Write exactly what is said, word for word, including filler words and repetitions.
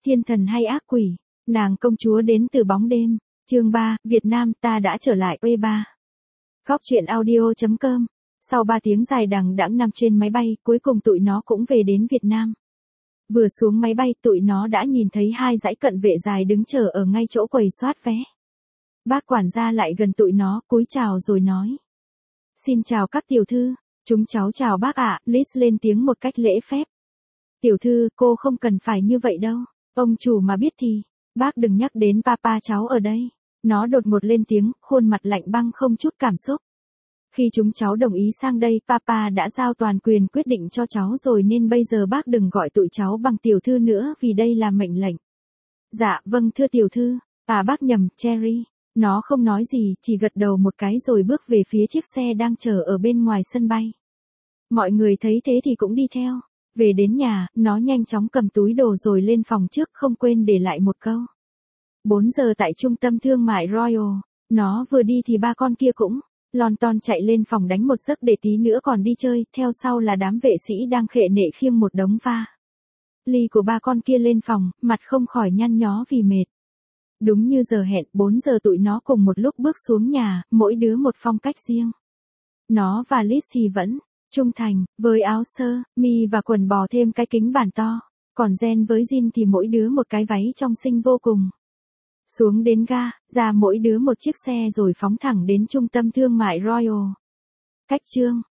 Thiên thần hay ác quỷ, nàng công chúa đến từ bóng đêm. Chương ba, Việt Nam ta đã trở lại. E ba. Góc truyện audio chấm com. Sau ba tiếng dài đằng đẵng nằm trên máy bay, cuối cùng tụi nó cũng về đến Việt Nam. Vừa xuống máy bay, tụi nó đã nhìn thấy hai dãy cận vệ dài đứng chờ ở ngay chỗ quầy soát vé. Bác quản gia lại gần tụi nó, cúi chào rồi nói: "Xin chào các tiểu thư." "Chúng cháu chào bác ạ," Liz lên tiếng một cách lễ phép. "Tiểu thư, cô không cần phải như vậy đâu. Ông chủ mà biết thì, bác đừng nhắc đến papa cháu ở đây." Nó đột ngột lên tiếng, khuôn mặt lạnh băng không chút cảm xúc. "Khi chúng cháu đồng ý sang đây, papa đã giao toàn quyền quyết định cho cháu rồi nên bây giờ bác đừng gọi tụi cháu bằng tiểu thư nữa vì đây là mệnh lệnh." "Dạ, vâng thưa tiểu thư." "À bác nhầm, Cherry." Nó không nói gì, chỉ gật đầu một cái rồi bước về phía chiếc xe đang chờ ở bên ngoài sân bay. Mọi người thấy thế thì cũng đi theo. Về đến nhà, nó nhanh chóng cầm túi đồ rồi lên phòng trước, không quên để lại một câu: bốn giờ tại trung tâm thương mại Royal. Nó vừa đi thì ba con kia cũng lon ton chạy lên phòng đánh một giấc để tí nữa còn đi chơi, theo sau là đám vệ sĩ đang khệ nệ khiêng một đống va ly của ba con kia lên phòng, mặt không khỏi nhăn nhó vì mệt. Đúng như giờ hẹn, bốn giờ tụi nó cùng một lúc bước xuống nhà, mỗi đứa một phong cách riêng. Nó và Liz thì vẫn trung thành, với áo sơ, mi và quần bò thêm cái kính bản to. Còn Jen với Jin thì mỗi đứa một cái váy trong xinh vô cùng. Xuống đến ga, ra mỗi đứa một chiếc xe rồi phóng thẳng đến trung tâm thương mại Royal. Cách chương